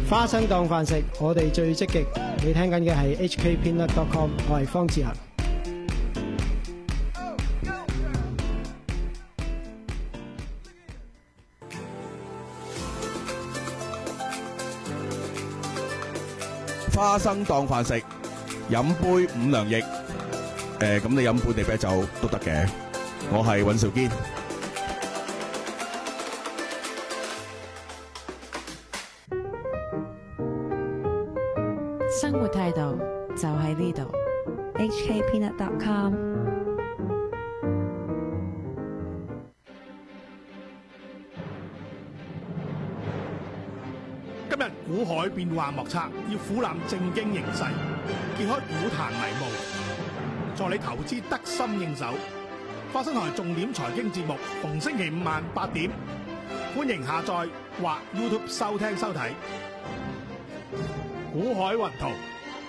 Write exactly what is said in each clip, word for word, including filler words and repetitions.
花生當飯食，我哋最積極。你聽緊嘅係 H K Peanut dot com， 我係方志恒。 花生當飯食，飲杯五糧液。誒，咁你飲本地啤酒都得嘅。我係尹兆堅。 生活態度就喺呢度 ，H K Peanut dot com。 今日股海變幻莫測，要俯瞰正經形勢，揭開股壇迷霧，助你投資得心應手。花生台重點財經節目，逢星期五晚八點，歡迎下載或 YouTube 收聽收睇。股海雲圖。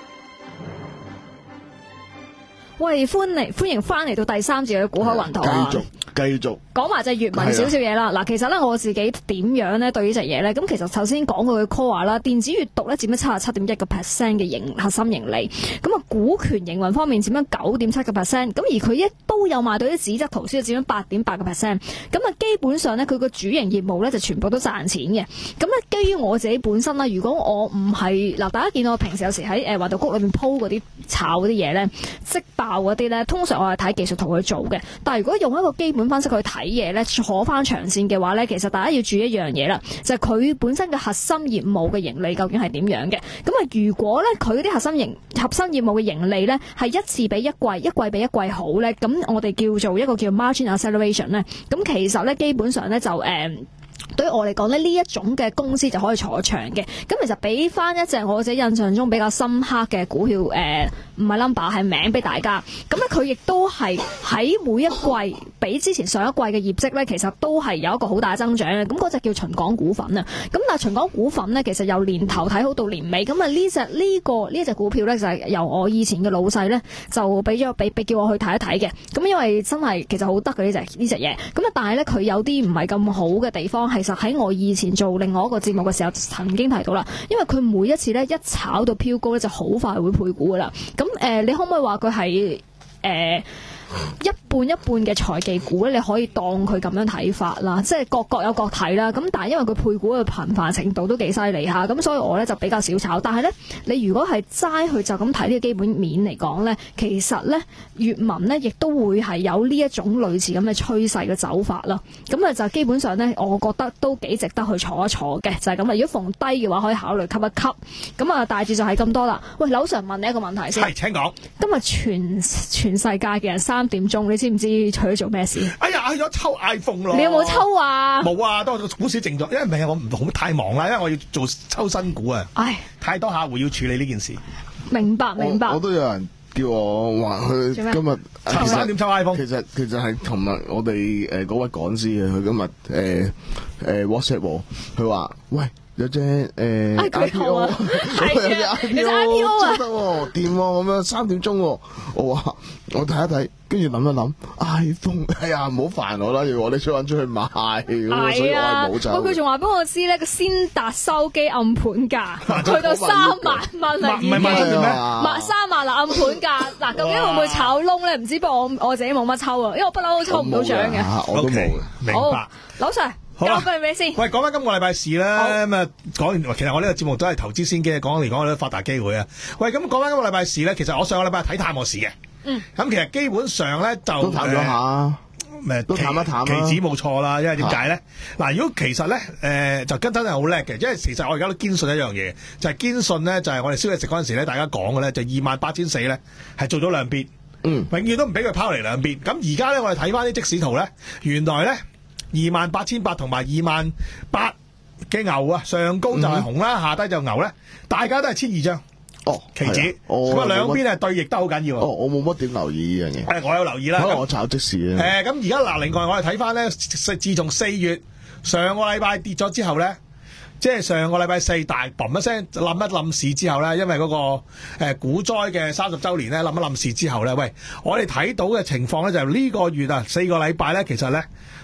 喂，歡迎歡迎翻嚟到第三節嘅股海雲圖啊！ 繼續繼續講埋隻粵文少少嘢啦。嗱，其實咧我自己點樣咧對呢隻嘢咧？咁其實頭先講過嘅 call 話啦，電子閱讀咧佔咗七十七點一個 percent 嘅盈核心盈利。咁啊，股權營運方面佔咗九點七個 percent。咁而佢亦都有賣到啲紙質圖書，佔咗八點八個 percent。咁啊，基本上咧佢個主營業務咧就全部都賺錢嘅。咁咧基於我自己本身啦，如果我唔係嗱，大家見到我平時有時喺誒華道谷裏面鋪嗰啲炒嗰啲嘢咧，即爆嗰啲咧，通常我係睇技術圖去做嘅。但係如果用一個基本分析去睇嘢咧，坐翻長線嘅話咧，其實大家要注意一樣嘢啦，就係、是、佢本身嘅核心業務嘅盈利究竟係點樣嘅。咁啊，如果咧佢啲核心盈核心業務嘅盈利咧係一次比一季，一季比一季好咧，咁我哋叫做一個叫 margin acceleration 咧，咁其實咧基本上咧就誒。嗯對於我嚟講咧，呢一種嘅公司就可以坐長嘅。咁其實俾翻一隻我自己印象中比較深刻嘅股票，誒唔係 number 係名俾大家。咁咧佢亦都係喺每一季比之前上一季嘅業績咧，其實都係有一個好大增長嘅。咁嗰隻叫秦港股份啊。咁但係秦港股份咧，其實由年頭睇好到年尾。咁啊呢隻呢個呢隻股票咧，就係由我以前嘅老細咧就俾咗俾俾叫我去睇一睇嘅。咁因為真係其實好得嘅呢隻呢隻嘢。咁啊但係咧佢有啲唔係咁好嘅地方係。其實喺我以前做另外一個節目嘅時候，曾經提到啦，因為佢每一次咧一炒到飄高咧，就好快會配股噶啦。咁誒、呃，你可唔可以話佢係誒一半一半嘅財技股咧？你可以當佢咁樣睇法啦，即係各各有各睇啦。咁但係因為佢配股嘅頻繁程度都幾犀利下，咁所以我咧就比較少炒。但係咧，你如果係齋去就咁睇呢個基本面嚟講咧，其實咧粵文咧亦都會係有呢一種類似咁嘅趨勢嘅走法啦。咁啊就基本上咧，我覺得都幾值得去坐一坐嘅，就係咁啦。如果逢低嘅話，可以考慮吸一吸。咁啊，大致就係咁多啦。喂，劉 Sir 問你一個問題先。 係，請講。今日全全世界嘅人三點鐘，你知唔知去咗做咩事？ 哎呀，去咗抽 iPhone 咯！ 你有冇抽啊？ 冇啊，當我股市靜咗，因為唔係我唔好太忙啦，因為我要做抽新股啊。唉，太多客戶要處理呢件事。 明白明白。 我都有人叫我話佢今日抽三點抽 iPhone。 其實其實係同埋我哋誒嗰位講師嘅，佢今日誒誒 WhatsApp 我，佢話喂。有隻誒 I P O， 有隻 I P O 真得喎，掂喎咁樣三點鐘喎，我話我睇一睇，跟住諗一諗 iPhone， 哎呀唔好煩我啦，要我哋出揾出去買，咁所以我係冇走。 佢仲話俾我知咧，個先達收機暗盤價去到三萬蚊啦，已經賣三萬啦暗盤價。嗱，究竟會唔會炒窿咧？唔知，不過我我自己冇乜抽啊，因為我不嬲都抽唔到獎嘅。 我都冇嘅， 明白。 劉 Sir。 好啦， 交俾你先。 喂，講翻今個禮拜事啦，咁啊講完，其實我呢個節目都係投資先機，講嚟講去都發達機會啊。喂，咁講翻今個禮拜事咧，其實我上個禮拜睇淡我市嘅，嗯，咁其實基本上咧就都淡咗下， 誒都淡一淡啦， 期指冇錯啦，因為點解咧？嗱，如果其實咧，誒、呃、就跟真係好叻嘅，因為其實我而家都堅信一樣嘢，就係、是、堅信咧，就係、是、我哋宵夜食嗰陣時咧，大家講嘅咧，就二萬八千四咧係做咗兩邊，嗯，永遠都唔俾佢拋嚟兩邊。咁而家咧，我哋睇翻啲即時圖咧，原來咧。二萬八千八同埋二萬八嘅牛啊，上高就係紅啦，嗯、下低就牛咧，大家都係千二張哦，期指，咁啊兩邊係對弈得好緊要。 哦，我冇乜點留意呢樣嘢。 誒，我有留意啦。 可能我炒即時咧。 誒，咁而家嗱，另外我哋睇翻咧，自從四月上個禮拜跌咗之後咧，即係上個禮拜四大嘣一聲冧一冧市之後咧，因為嗰、那個誒股災嘅三十週年咧冧一冧市之後咧，喂，我哋睇到嘅情況咧就係呢個月啊四個禮拜咧，其實咧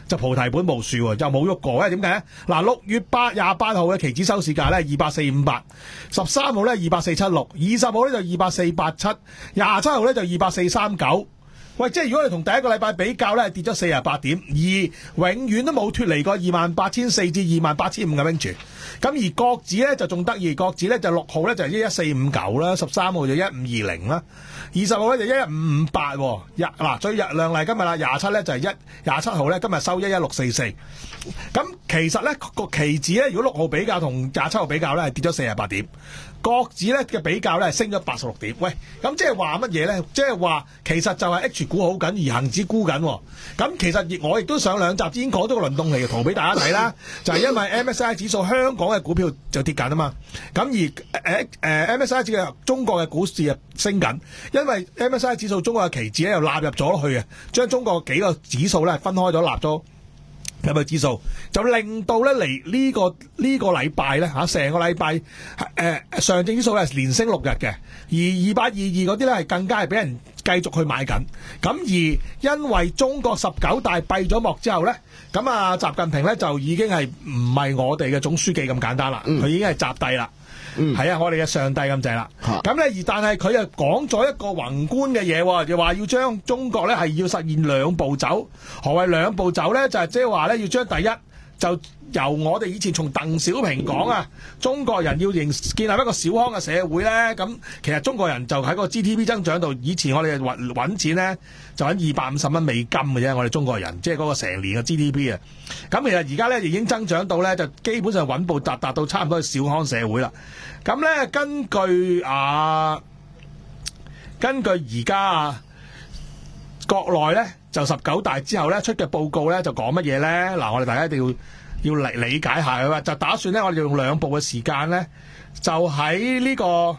就菩提本無樹喎，就冇喐過。因為點解咧？嗱，六月八廿八號嘅期指收市價咧二百四五八，十三號咧二百四七六，二十號咧就二百四八七，廿七號咧就二百四三九。喂，即係如果你同第一個禮拜比較咧，跌咗四十八點，而永遠都冇脫離過二萬八千四至二萬八千五嘅 range。咁而國指咧就仲得意，國指咧就六號咧就一一四五九啦，十三號就一五二零啦，二十號咧就一一五五八。日嗱最日亮麗今日啦，廿七咧就係一廿七號咧今日收一一六四四。咁其實咧個期指咧，如果六號比較同廿七號比較咧，係跌咗四十八點。國指咧嘅比較咧係升咗八十六點。喂，咁即係話乜嘢咧？即係話其實就係 H 股好緊，而恆指沽緊。咁其實我亦都上兩集已經講咗個輪動嚟嘅圖俾大家睇啦，就係因為 M S I 指數香港嘅股票就跌緊啊嘛。咁而誒誒、呃呃、M S I 指嘅中國嘅股市啊升緊，因為 M S I 指數中國嘅期指咧又納入咗去啊，將中國幾個指數咧分開咗納咗。有冇指數就令到咧嚟呢個呢個禮拜咧嚇成個禮拜誒上證指數係連升六日嘅，而二八二二嗰啲咧係更加係俾人繼續去買緊。咁而因為中國十九大閉咗幕之後咧，咁啊習近平咧就已經係唔係我哋嘅總書記咁簡單啦，佢、嗯、已經係習帝啦。嗯，係啊，我哋嘅上帝咁滯啦。咁咧，而但係佢又講咗一個宏觀嘅嘢，就話要將中國咧係要實現兩步走。何謂兩步走咧？就係即係話咧，要將第一就由我哋以前從鄧小平講啊，中國人要建建立一個小康嘅社會咧。咁其實中國人就喺個 G D P 增長度，以前我哋揾揾錢咧就揾二百五十蚊美金嘅啫。我哋中國人即係嗰個成年嘅 G D P 啊。咁其實而家咧已經增長到咧，就基本上穩步達達到差唔多小康社會啦。咁咧，根據啊，根據而家啊，國內咧就十九大之後咧出嘅報告咧就講乜嘢咧？嗱，我哋大家一定要要理理解下嘅，就打算咧我哋用兩步嘅時間咧，就喺呢個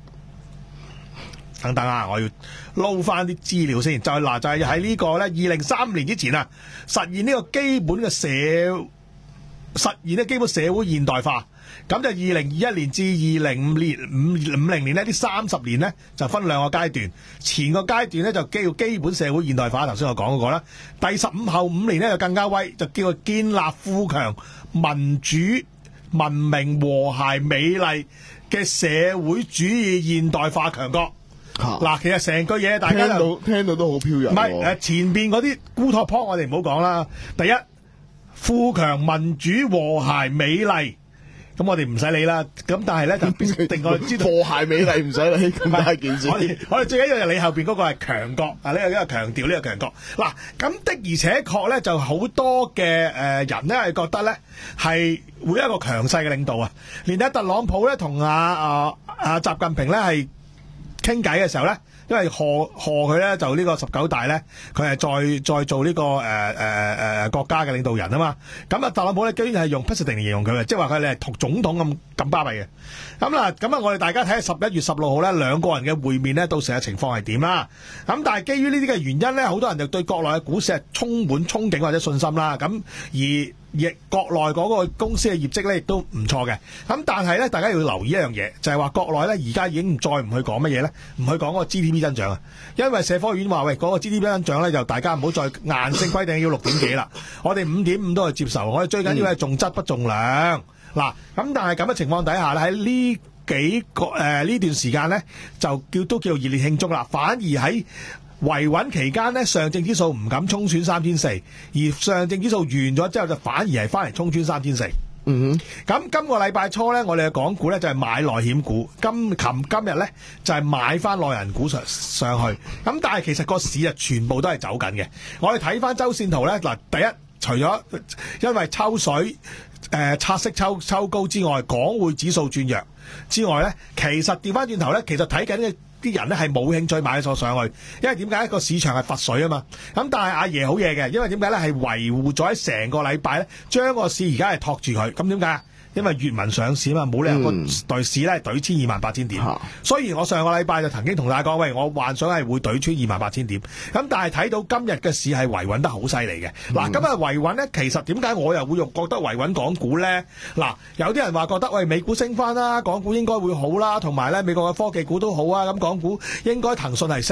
等等啊，我要撈翻啲資料先。就係嗱，就係喺呢個咧二零三五年之前啊，實現呢個基本嘅社實現呢基本社會現代化。咁就二零二一年至二零五年五五零年呢，呢三十年呢，就分兩個階段。前個階段呢，就叫基本社會現代化，頭先我講嗰個啦。第十五後五年呢，就更加威，就叫做建立富強、民主、文明、和諧、美麗嘅社會主義現代化強國。嗱、啊，其實成句嘢大家聽到聽到都好飄逸。唔係誒，前邊嗰啲烏托邦我哋唔好講啦。第一，富強、民主、和諧、美麗。咁我哋唔使理啦，咁但係咧就必定我知道和諧美麗唔使理咁大件事。 我哋我哋最緊要係你後邊嗰個係強國啊！呢個呢個強調呢個強國。嗱，咁的而且確咧就好多嘅誒人咧係覺得咧係會一個強勢嘅領導啊！連阿特朗普咧同阿阿阿習近平咧係傾偈嘅時候咧。因為賀賀佢咧就呢個十九大咧，佢係再再做呢、這個誒誒誒國家嘅領導人啊嘛。咁啊特朗普咧居然係用 president 嚟形容佢嘅，即係話佢哋係同總統咁咁巴閉嘅。咁啦，咁啊我哋大家睇下十一月十六號咧兩個人嘅會面咧，到時嘅情況係點啦。咁但係基於呢啲嘅原因咧，好多人就對國內嘅股市係充滿憧憬或者信心啦。咁而亦國內嗰個公司嘅業績咧，亦都唔錯嘅。咁但係咧，大家要留意一樣嘢，就係話國內咧而家已經再唔去講乜嘢咧，唔去講嗰個 G D P 增長啊。因為社科院話喂，嗰個 G D P 增長咧，就大家唔好再硬性規定要六點幾啦。我哋五點五都係接受，我哋最緊要係重質不重量。嗱、嗯，咁但係咁嘅情況底下咧，喺呢幾個誒呢、呃、段時間咧，就叫都叫做熱烈慶祝啦。反而喺維穩期間呢，上證指數唔敢衝穿三千四，而上證指數完咗之後就反而係翻嚟衝穿三千四。嗯哼，咁今個禮拜初呢，我哋嘅港股呢就係買內險股，今琴今日呢就係買翻內銀股上上去。咁但係其實個市啊全部都係走緊嘅。我哋睇翻周線圖呢，嗱，第一除咗因為抽水誒拆息抽抽高之外，港匯指數轉弱之外呢，其實調翻轉頭呢，其實睇緊嘅啲人咧係冇興趣買咗上去，因為點解？個市場係罰水啊嘛。咁但係阿爺好嘢嘅，因為點解咧？係維護咗喺成個禮拜咧，將個市而家係托住佢。咁點解啊？因為粵文上市啊嘛，冇理由個對市咧懟穿二萬八千點。所以我上個禮拜就曾經同大家講，喂，我幻想係會懟穿二萬八千點。咁但係睇到今日嘅市係維穩得好犀利嘅。嗱、嗯，今日維穩咧，其實點解我又會用覺得維穩港股咧？嗱，有啲人話覺得喂，美股升翻啦，港股應該會好啦，同埋咧美國嘅科技股都好啊，咁港股應該騰訊係升嘅。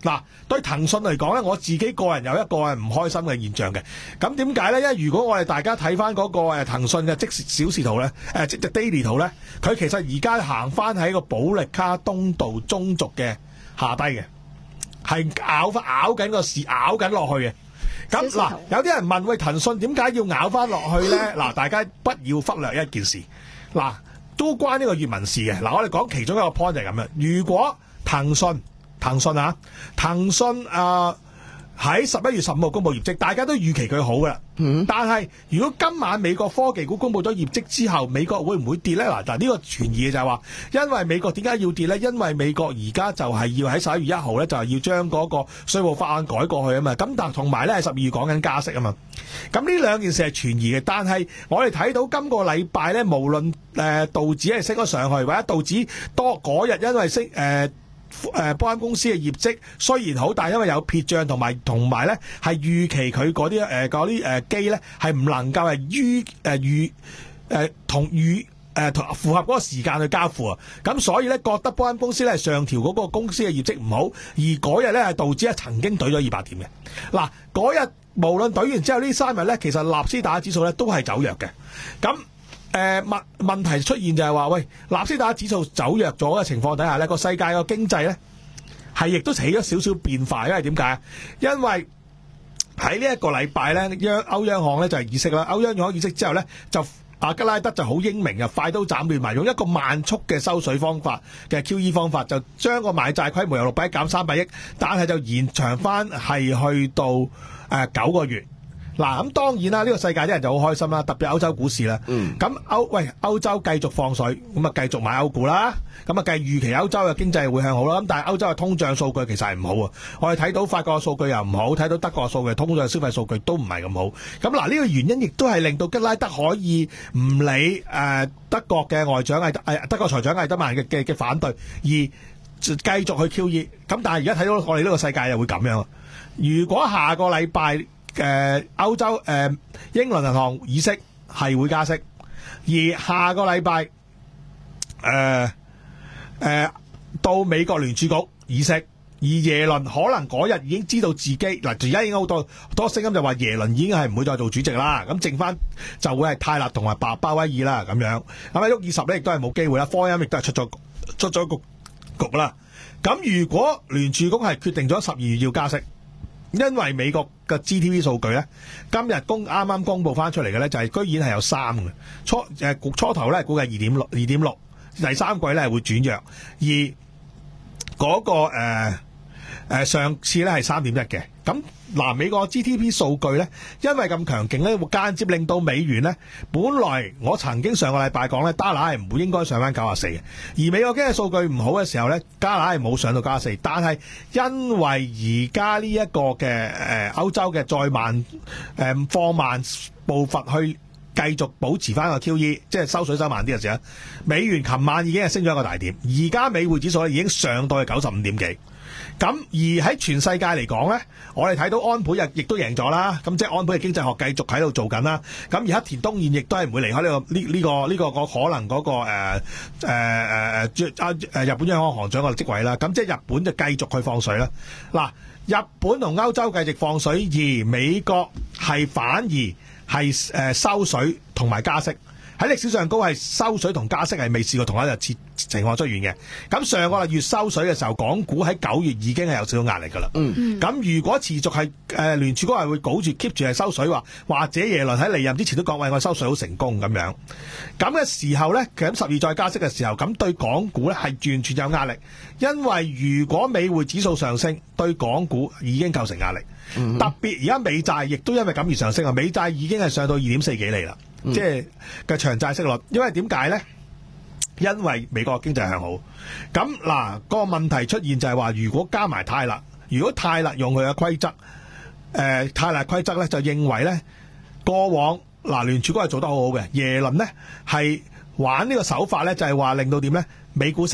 嗱，對騰訊嚟講咧，我自己個人有一個係唔開心嘅現象嘅。咁點解咧？因為如果我哋大家睇翻嗰個誒騰訊嘅即時小時圖咧，誒即係 daily 圖咧，佢其實而家行翻喺個保力加東道中軸嘅下低嘅，係咬翻咬緊個市，咬緊落去嘅。咁嗱，有啲人問喂，騰訊點解要咬翻落去咧？嗱，大家不要忽略一件事，嗱，都關呢個粵文事嘅。嗱，我哋講其中一個 point 就係咁樣，如果騰訊騰訊啊，騰訊啊喺十一月十五號公布業績，大家都預期佢好噶啦。嗯，但係如果今晚美國科技股公布咗業績之後，美國會唔會跌咧？嗱，嗱呢個傳言就係話，因為美國點解要跌咧？因為美國而家就係要喺十一月一號咧，就係要將嗰個稅務法案改過去啊嘛。咁但同埋咧係十二月講緊加息啊嘛。咁呢兩件事係傳言嘅，但係我哋睇到今個禮拜咧，無論誒、呃、道指係升咗上去，或者道指多嗰日因為升誒。呃誒，波音公司嘅業績雖然好，但係因為有撇賬同埋同埋咧，係預期佢嗰啲誒嗰啲誒機咧係唔能夠係於誒預誒同預誒同符合嗰個時間去交付啊，咁所以咧覺得波音公司咧上調嗰個公司嘅業績唔好，而嗰日咧係導致咧曾經懟咗二百點嘅。嗱，嗰日無論懟完之後呢三日咧，其實納斯達克指數咧都係走弱嘅，咁。誒問問題出現就係話，喂，納斯達克指數走弱咗嘅情況底下咧，個世界個經濟咧係亦都起咗少少變化，因為點解？因為喺呢一個禮拜咧，央歐央行咧就係議息啦，歐央行議息之後咧，就阿吉拉德就好英明啊，快刀斬亂麻，用一個慢速嘅收水方法嘅 Q E 方法，就將個買債規模由六百億減三百億，但係就延長翻係去到誒九、呃、個月。嗱，咁當然啦，呢、這個世界啲人就好開心啦，特別歐洲股市啦。嗯。咁歐喂歐洲繼續放水，咁啊繼續買歐股啦。咁啊計預期歐洲嘅經濟會向好啦。咁但係歐洲嘅通脹數據其實係唔好啊。我哋睇到法國嘅數據又唔好，睇到德國嘅數據，通脹消費數據都唔係咁好。咁嗱，呢個原因亦都係令到吉拉德可以唔理誒、呃、德國嘅外長係誒德國財長艾德曼嘅嘅嘅反對，而繼續去 Q E。咁但係而家睇到我哋呢個世界又會咁樣。如果下個禮拜誒、呃、歐洲誒、呃、英倫銀行議息係會加息，而下個禮拜誒誒到美國聯儲局議息，而耶倫可能嗰日已經知道自己嗱，而家已經好多多聲音就話耶倫已經係唔會再做主席啦，咁剩翻就會係泰勒同埋鮑鮑威爾啦咁樣，咁啊沃爾什咧亦都係冇機會啦，科恩亦都係出咗出咗局局啦。咁如果聯儲局係決定咗十二月要加息，因為美國嘅 G D P 數據咧，今日公啱啱公佈翻出嚟嘅咧，就係居然係有三嘅初誒初頭咧估計二點六二點六，第三季咧係會轉弱，而嗰、那個誒、呃呃、上次咧係三點一嘅。咁嗱，美國 G D P 數據咧，因為咁強勁咧，會間接令到美元咧，本來我曾經上個禮拜講咧，加拿係唔會應該上翻九十四嘅，而美國經濟數據唔好嘅時候咧，加拿係冇上到九十四，但係因為而家呢一個嘅誒、呃、歐洲嘅再慢誒、呃、放慢步伐去繼續保持翻個 Q E， 即係收水收慢啲嘅時候，美元琴晚已經係升咗一個大點，而家美匯指數已經上到去九十五點幾。咁而喺全世界嚟講咧，我哋睇到安倍亦都贏咗啦。咁即係安倍嘅經濟學繼續喺度做緊啦。咁而黑田東彥亦都係唔會離開呢、這個呢呢、這個呢、這個個可能嗰、那個誒誒誒誒日本央行行長個職位啦。咁即係日本就繼續去放水啦。嗱，日本同歐洲繼續放水，而美國係反而係誒、呃、收水同埋加息。喺歷史上高係收水同加息係未試過同一日次情況出現嘅。咁上個月收水嘅時候，港股喺九月已經係有少少壓力㗎啦。嗯，咁如果持續係誒聯儲局係會保住 keep 住係收水話，或者耶倫喺離任之前都講喂，我收水好成功咁樣。咁嘅時候咧，其實十二再加息嘅時候，咁對港股咧係完全有壓力，因為如果美匯指數上升，對港股已經構成壓力。嗯、特別而家美債亦都因為咁而上升啊！美債已經係上到二點四幾厘啦。嗯、即係嘅長債息率，因為點解咧？因為美國經濟向好，咁嗱、個問題出現就係話，如果加埋泰勒，如果泰勒用佢嘅規則，誒、呃、泰勒規則咧就認為咧，過往嗱聯儲局係做得好好嘅，耶倫咧係玩呢個手法咧，就係話令到點咧，美股升，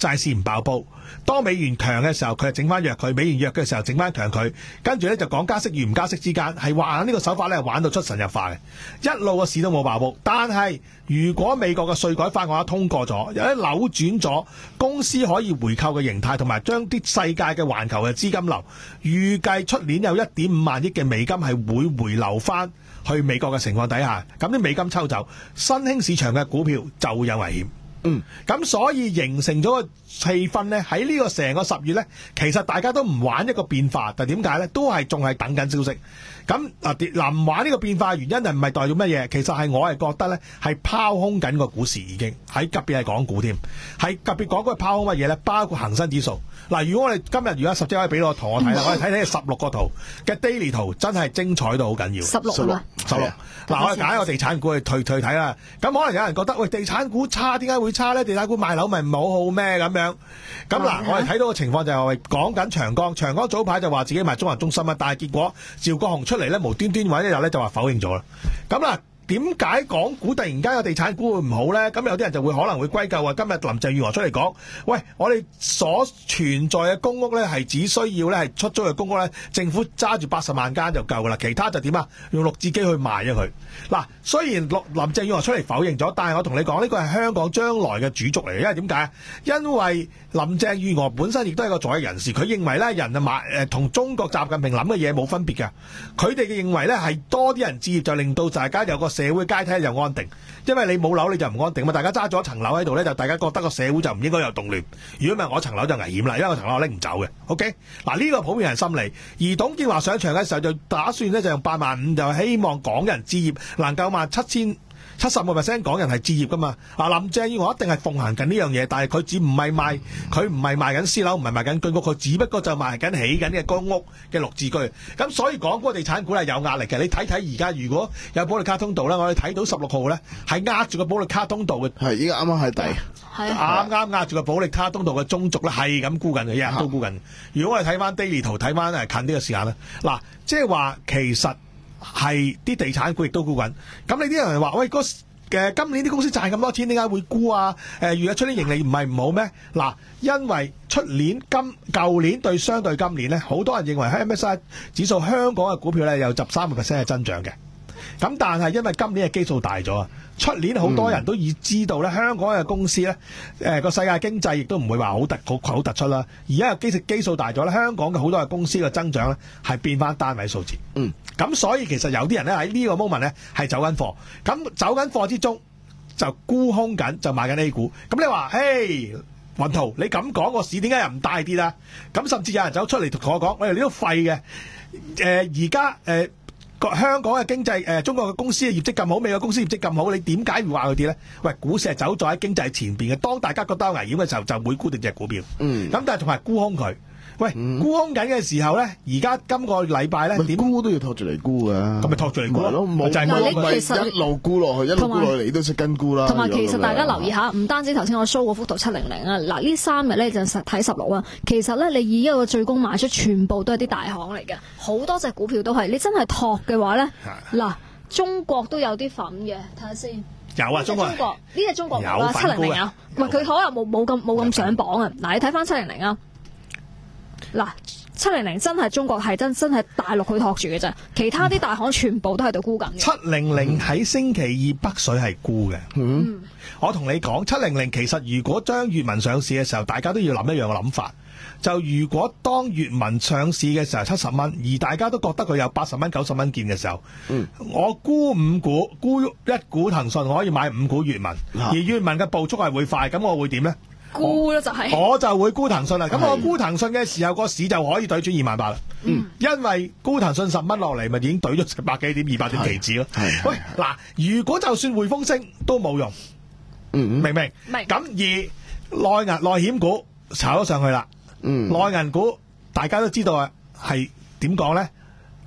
債市唔爆煲。當美元強嘅時候，佢就整翻弱佢；美元弱嘅時候，整翻強佢。跟住咧就講加息與唔加息之間，係玩呢個手法咧，玩到出神入化嘅。一路個市都冇爆煲。但係如果美國嘅稅改法案通過咗，有啲扭轉咗公司可以回購嘅形態，同埋將啲世界嘅環球嘅資金流，預計出年有一點五萬億嘅美金係會回流翻去美國嘅情況底下，咁啲美金抽走，新興市場嘅股票就會有危險。嗯，咁所以形成咗個氣氛呢，喺呢個成個十月呢，其實大家都唔玩一個變化，但點解呢？都係仲係等緊消息。咁嗱，嗱唔玩呢個變化原因係唔係代表乜嘢？其實係我係覺得呢，係拋空緊個股市，已經喺特別係港股添，係特別講嗰個拋空乜嘢呢？包括恒生指數。嗱，如果我哋今日如果十隻可以俾我圖我睇啦，我哋睇睇十六個圖嘅 daily 圖，真係精彩到好緊要。 十六十六，十六。嗱，我哋揀一個地產股去退退睇啦。咁可能有人覺得喂，地產股差，點解會差呢？地產股賣樓咪唔好好咩咁樣？咁嗱，我哋睇到個情況就係講緊長江，長江早排就話自己賣中環中心啊，但係結果趙國雄出嚟咧，無端端揾一日咧就話否認咗啦。咁嗱。點解港股突然間有地產股會唔好呢？咁有啲人就會可能會歸咎話，今日林鄭月娥出嚟講，喂，我哋所存在嘅公屋呢，係只需要呢係出租嘅公屋呢，政府揸住八十萬間就夠噶啦，其他就點啊？用綠置居去賣咗佢。嗱，雖然林鄭月娥出嚟否認咗，但係我同你講呢個係香港將來嘅主軸嚟嘅，因為點解？因為林鄭月娥本身亦都係個左翼人士，佢認為呢人啊買誒同中國習近平諗嘅嘢冇分別嘅，佢哋嘅認為呢係多啲人置業就令到大家有個社會階梯又安定，因為你冇樓你就唔安定嘛。大家揸咗一層樓喺度咧，就大家覺得個社會就唔應該有動亂。如果唔係，我層樓就危險啦，因為我層樓拎唔走嘅。OK，嗱呢個普遍人心理。而董建華上場嘅時候就打算咧就用八萬五，就希望港人置業能夠萬七千。七十個 percent 港人係置業噶嘛？啊，林鄭月娥一定係奉行緊呢樣嘢，但係佢只唔係賣，佢唔係賣緊私樓，唔係賣緊居屋，佢只不過就賣緊起緊嘅公屋嘅綠置居。咁所以港股地產股係有壓力嘅。你睇睇而家如果有保利卡通道咧，我哋睇到十六號咧係壓住個保利卡通道嘅， 係依家啱啱喺底， 啱啱壓住個保利卡通道嘅中軸咧係咁沽緊嘅，日日都沽緊。如果我哋睇翻 daily 圖，睇翻誒近啲嘅時間咧，嗱，即係話其實。係啲地產股亦都沽緊，咁你啲人話喂，嗰嘅今年啲公司賺咁多錢，點解會沽啊？誒，如果出年盈利唔係唔好咩？嗱，因為出年今舊年對相對今年咧，好多人認為 M S C I 指數香港嘅股票咧有十三個 percent 嘅增長嘅，咁但係因為今年嘅基數大咗啊。出年好多人都已知道咧，香港嘅公司咧，誒、呃、個世界經濟亦都唔會話好突好好突出啦。而家個基基數大咗咧，香港嘅好多嘅公司嘅增長咧係變翻單位數字。嗯，咁所以其實有啲人咧喺呢個 moment 咧係走緊貨，咁走緊貨之中就沽空緊，就買緊 A 股。咁你話，嘿，雲圖，你咁講個市點解又唔大跌啊？咁甚至有人走出嚟同我講，我哋呢都廢嘅。誒而家誒。香港嘅經濟誒、呃，中國嘅公司嘅業績咁好，美國公司業績咁好，你點解會話佢跌咧？喂，股市係走在喺經濟前邊嘅，當大家覺得有危險嘅時候，就會沽定隻股票。嗯，咁但係同埋沽空佢。喂，嗯、沽空緊嘅時候咧，而家今個禮拜咧點沽都要托住嚟沽㗎， 咁咪托住嚟沽咯， 冇就係冇一路沽落去，一路沽落嚟，你都識跟沽啦。 同埋其實大家留意下，唔單止頭先我 show 嗰幅圖七零零啊，嗱呢三日咧就實睇十六啊。其實咧，你以一個最高賣出，全部都係啲大行嚟嘅，好多隻股票都係。你真係托嘅話咧，嗱中國都有啲份嘅，睇下先。 有啊，中國呢隻中國冇啦，七零零啊，唔係佢可能冇冇咁冇咁上榜啊。嗱，你睇翻七零零啊。嗱，七零零真係中國係真真係大陸去托住嘅啫，其他啲大行全部都喺度沽緊嘅。七零零喺星期二北水係沽嘅。嗯，我同你講，七零零其實如果將粵文上市嘅時候，大家都要諗一樣嘅諗法。就如果當粵文上市嘅時候七十蚊，而大家都覺得佢有八十蚊、九十蚊見嘅時候，嗯，我沽五股，沽一股騰訊，我可以買五股粵文，啊、而粵文嘅步速係會快，咁我會點呢？ 沽咯就係， 我就會沽騰訊啦。咁我沽騰訊嘅時候，個市就可以對轉二萬八啦。嗯，因為沽騰訊十蚊落嚟，咪已經對咗百幾點、二百點期指咯。係，喂，嗱，如果就算匯豐升都冇用，嗯，明唔明？明。咁而內銀內險股炒咗上去啦。嗯，內銀股大家都知道啊，係點講咧？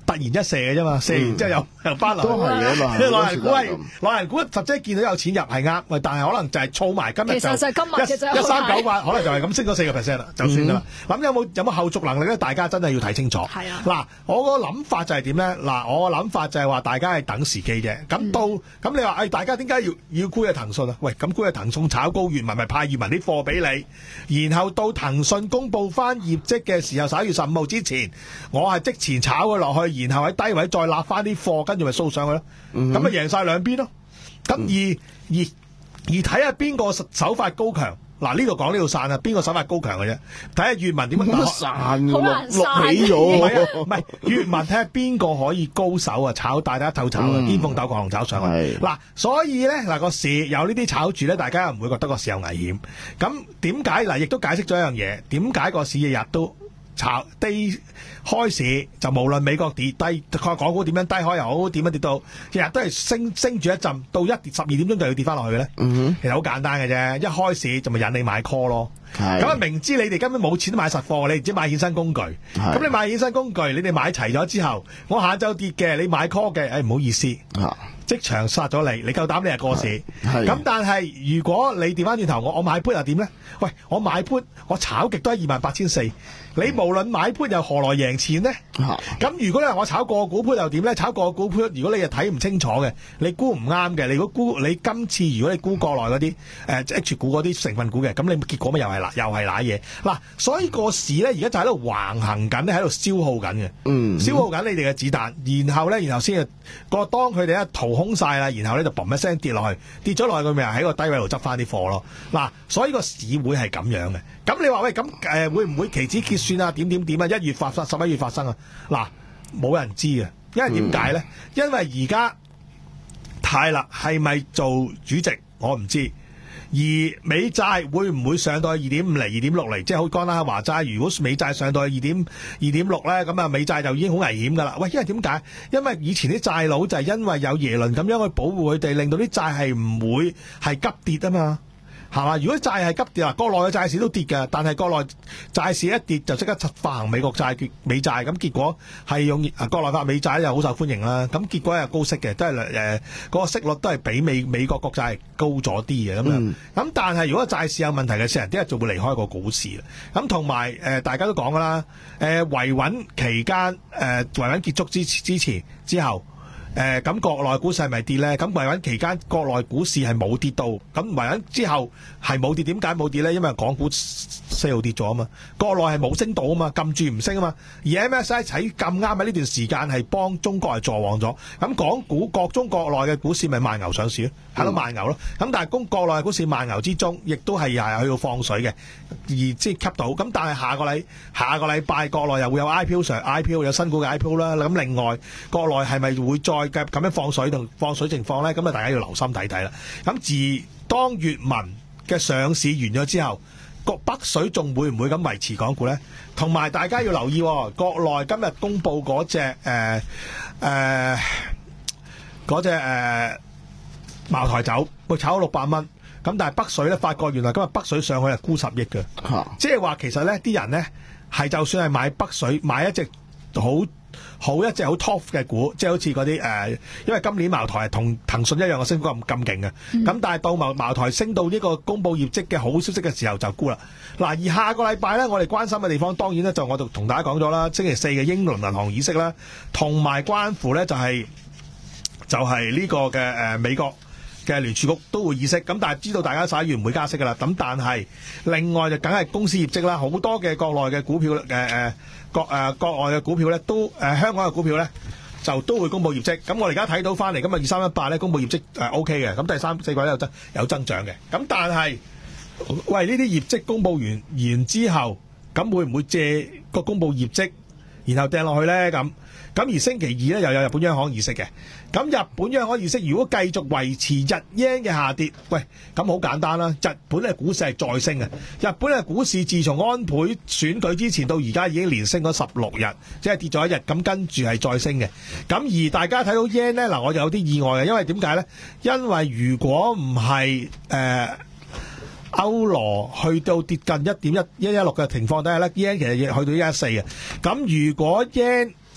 突然一射嘅啫嘛，射完之後又又翻落去。 都係嘅嘛。 老人股係老人股，實際見到有錢入係啱，喂，但係可能就係儲埋今日就其實就係今日嘅啫一三九八，可能就係咁升咗四個 percent 啦，就算噶啦。咁有冇有冇後續能力咧？大家真係要睇清楚。 係啊。 嗱，我個諗法就係點咧？嗱，我個諗法就係話大家係等時機啫。咁到咁你話誒，大家點解要要沽嘅騰訊啊？喂，咁沽嘅騰訊炒高粵文咪派粵文啲貨俾你，然後到騰訊公佈翻業績嘅時候，十一月十五號之前，我係即前炒佢落去，然後喺低位再立翻啲貨，跟住咪掃上去咯。咁咪贏晒兩邊咯。咁而而而睇下邊個手法高強。嗱，呢度講呢度散啊，邊個手法高強嘅啫？睇下粵文點樣打散好難散落起咗。 唔係啊，唔係粵文睇下邊個可以高手啊，炒大家鬥炒啊， 嗯巔峰鬥狂龍炒上去。 係嗱，所以咧嗱個市有呢啲炒住咧，大家又唔會覺得個市有危險。咁點解嗱？亦都解釋咗一樣嘢，點解個市日日都炒低開市就無論美國跌低，港股點樣低開又好，點樣跌到，日日都係升升住一陣，到一跌十二點鐘就要跌翻落去嘅咧。 嗯其實好簡單嘅啫，一開市就咪引你買 call 咯。 係咁啊，明知你哋根本冇錢買實貨，你唔知買衍生工具。咁你買衍生工具，你哋買齊咗之後，我下晝跌嘅，你買 call 嘅，誒唔好意思， 嚇即場殺咗你，你夠膽你係過市。 係咁但係如果你調翻轉頭，我我買 put 又點咧？喂，我買 put，我炒極都係二萬八千四。你無論買 put 又何來贏錢呢？ 嚇咁如果你話我炒個股 put 又點咧？炒個股 put，如果你又睇唔清楚嘅，你估唔啱嘅，你如果估你今次如果你估國內嗰啲誒 H 股嗰啲成分股嘅，咁你結果咪又係嗱又係瀨嘢嗱，所以個市咧而家就喺度橫行緊咧，喺度消耗緊嘅， 嗯消耗緊你哋嘅子彈，然後咧，然後先個當佢哋一掏空晒啦，然後咧就嘣一聲跌落去，跌咗落去佢咪喺個低位度執翻啲貨咯。嗱，所以個市會係咁樣嘅。咁你話喂，咁誒、呃、會唔會期指結算啊？點點點啊？一月發生，十一月發生啊？嗱，冇人知嘅，因為點解咧？因為而家泰勒係咪做主席，我唔知。而美債會唔會上到去二點五厘、二點六厘？即係好講啦，話齋，如果美債上到去二點二點六咧，咁啊美債就已經好危險噶啦。喂，因為點解？因為以前啲債佬就係因為有耶倫咁樣去保護佢哋，令到啲債係唔會係急跌啊嘛。係嘛？如果債係急跌啊，國內嘅債市都跌嘅，但係國內債市一跌就即刻發行美國債券、美債，咁結果係用啊國內發美債又好受歡迎啦。咁結果係高息嘅，都係誒嗰個息率都係比美美國國債高咗啲嘅咁樣。咁、嗯、但係如果債市有問題嘅時候，啲人就會離開個股市啦。咁同埋誒大家都講㗎啦，誒、呃、維穩期間誒、呃、維穩結束之之前之後。誒咁、呃、國內股市係咪跌咧？咁維穩期間國內股市係冇跌到，咁維穩之後係冇跌，點解冇跌咧？因為港股四號跌咗啊嘛，國內係冇升到啊嘛，撳住唔升啊嘛。而 M S I 喺咁啱喺呢段時間係幫中國係助旺咗，咁港股國中國內嘅股市咪慢牛上市咯，喺度慢牛咯。咁但係公國內嘅股市慢牛之中，亦都係又係去到放水嘅，而即係吸到。咁但係下個禮下個禮拜國內又會有 I P O 上 I P O 有新股嘅 I P O 啦。咁另外國內係咪會再咁樣放水同放水情況咧？咁啊，大家要留心睇睇啦。咁自當粵文嘅上市完咗之後，個北水仲會唔會咁維持港股咧？同埋大家要留意、哦，國內今日公布嗰隻誒誒嗰隻誒茅台酒，會炒咗六百蚊。咁但係北水咧，發覺原來今日北水上去係沽十億嘅，即係話其實咧啲人咧係就算係買北水買一隻好。好一隻好 top 嘅股，即係好似嗰啲誒，因為今年茅台係同騰訊一樣嘅升幅咁咁勁嘅，咁、嗯、但係到茅茅台升到呢個公佈業績嘅好消息嘅時候就沽啦。嗱，而下個禮拜咧，我哋關心嘅地方當然咧就我就同大家講咗啦，星期四嘅英倫銀行議息啦，同埋關乎咧就係、是、就係、是、呢個嘅誒、呃、美國嘅聯儲局都會議息，咁但係知道大家十一月唔會加息噶啦，咁但係另外就梗係公司業績啦，好多嘅國內嘅股票誒誒。呃國誒、呃、國外嘅股票咧，都誒、呃、香港嘅股票咧，就都會公布業績。咁我哋而家睇到翻嚟，咁啊二三一八咧公布業績誒、呃、O K 嘅，咁第三四季咧有增有增長嘅。咁但係，喂呢啲業績公布完完之後，咁會唔會借個公布業績，然後掟落去咧？咁咁而星期二咧又有日本央行議息嘅。咁日本央行議息如果繼續維持日 yen 嘅下跌，喂咁好簡單啦。日本嘅股市係再升嘅。日本嘅股市自從安倍選舉之前到而家已經連升咗十六日，即係跌咗一日，咁跟住係再升嘅。咁而大家睇到 yen 咧，嗱我就有啲意外嘅，因為點解咧？因為如果唔係誒歐羅去到跌近一點一一一六嘅情況底下咧 yen 其實亦去到一一四嘅。咁如果 yen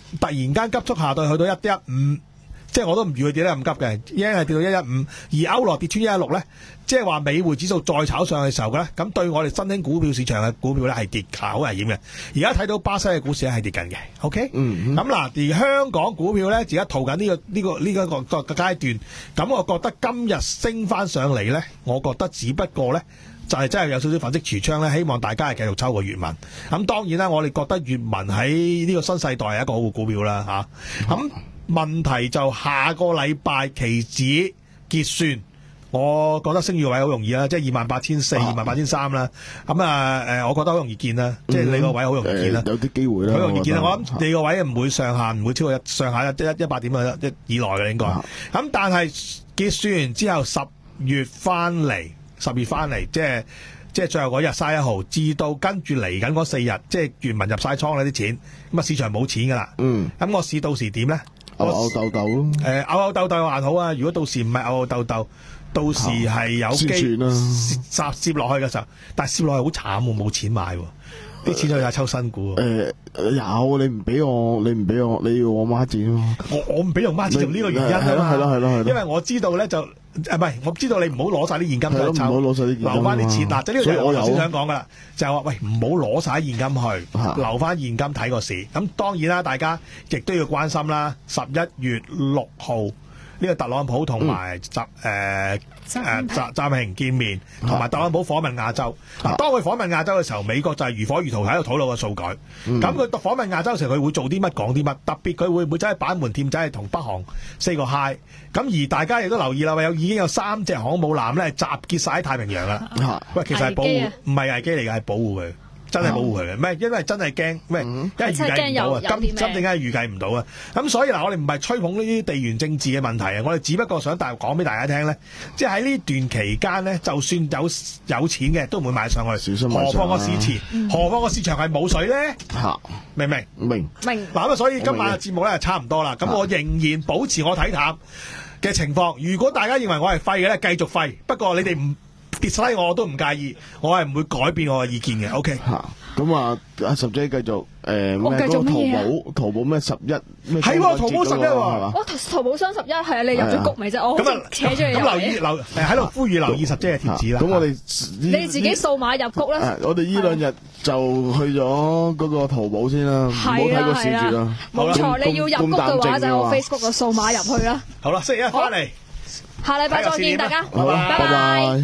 突然間急速下跌去到一一五。即係我都唔預佢跌得咁急嘅，已經係跌到一一五，而歐羅跌穿一一六咧，即係話美匯指數再炒上去嘅時候咧，咁對我哋新興股票市場嘅股票咧係跌好危險嘅。而家睇到巴西嘅股市係跌緊嘅 ，OK？ 嗯， 咁嗱，而香港股票咧而家逃緊呢個呢個呢個個個階段，咁我覺得今日升翻上嚟咧，我覺得只不過咧就係真係有少少粉飾櫥窗咧，希望大家係繼續抽個粵文。咁當然啦，我哋覺得粵文喺呢個新世代係一個好嘅股票啦，嚇咁。問題就下個禮拜期指結算，我覺得升月位好容易啦，即係二萬八千四、二萬八千三啦。咁啊誒，我覺得好容易見啦，嗯、即係你個位好容易見啦、 呃，有啲機會啦。 好容易見啦， 我我諗你個位唔會上限，唔會超過一上下一一一百點啊一以內嘅應該。咁、嗯、但係結算完之後，十月翻嚟，十月翻嚟，即係即係最後嗰日卅一號，至到跟住嚟緊嗰四日，即係原文入晒倉啦啲錢，咁啊市場冇錢噶啦。嗯，咁個市到時點咧？ 吽吽豆豆咯， 誒吽吽豆豆還好啊！如果到時唔係吽吽豆豆，到時係有機攝攝落去嘅時候，但係攝落去好慘喎，冇錢買喎，啲錢就係抽新股。 誒有你唔俾我，你唔俾我，你要我孖展咯。 我我唔俾用孖展，就呢個原因啊嘛。 係咯係咯係咯， 因為我知道咧就誒唔係，我知道你唔好攞晒啲現金去抽， 唔好攞晒啲現金， 留翻啲錢嗱。即係呢個就係我頭先想講噶啦，就係話喂唔好攞晒現金去，留翻現金睇個市。咁當然啦，大家亦都要關心啦。十一月六號呢個特朗普同埋習誒誒習習平見面，同埋特朗普訪問亞洲。嗱，當佢訪問亞洲嘅時候，美國就係如火如荼喺度討論個數據。咁佢訪問亞洲嘅時候，佢會做啲乜講啲乜？特別佢會唔會真係板門店仔係同北韓 say 個 hi？咁而大家亦都留意啦，有已經有三隻航母艦咧集結晒喺太平洋啦。喂，其實係保護，唔係危機嚟嘅，係保護佢。真係保護佢嘅，唔係因為真係驚，咩？因為預計唔到啊，今今正梗係預計唔到啊。咁所以嗱，我哋唔係吹捧呢啲地緣政治嘅問題啊，我哋只不過想大講俾大家聽咧，即係喺呢段期間咧，就算有有錢嘅都唔會買上去， 小心買上何況個市場，嗯、何況個市場係冇水咧？嚇，明唔明？ 明明。嗱咁啊，所以今晚嘅節目咧係差唔多啦。咁我仍然保持我睇淡嘅情況。如果大家認為我係廢嘅咧，繼續廢。不過你哋唔跌晒我都唔介意，我係唔會改變我嘅意見嘅。O K， 吓咁啊，阿十姐繼續誒咩？嗰個淘寶淘寶咩十一咩？ 係喎，淘寶十一喎， 哇！淘寶雙十一係啊，你入咗局未啫？我咁啊扯咗你入。 咁留意留喺度呼籲留意十姐嘅貼紙啦。 咁我哋你自己數碼入局啦。 我哋呢兩日就去咗嗰個淘寶先啦，唔好睇個市住啦。 冇錯，你要入局嘅話就用 Facebook 嘅數碼入去啦。 好啦，星期一翻嚟， 下禮拜再見大家， 拜拜。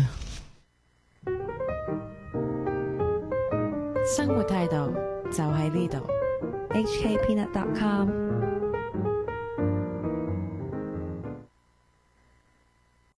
生活態度就喺呢度，H K Peanut dot com。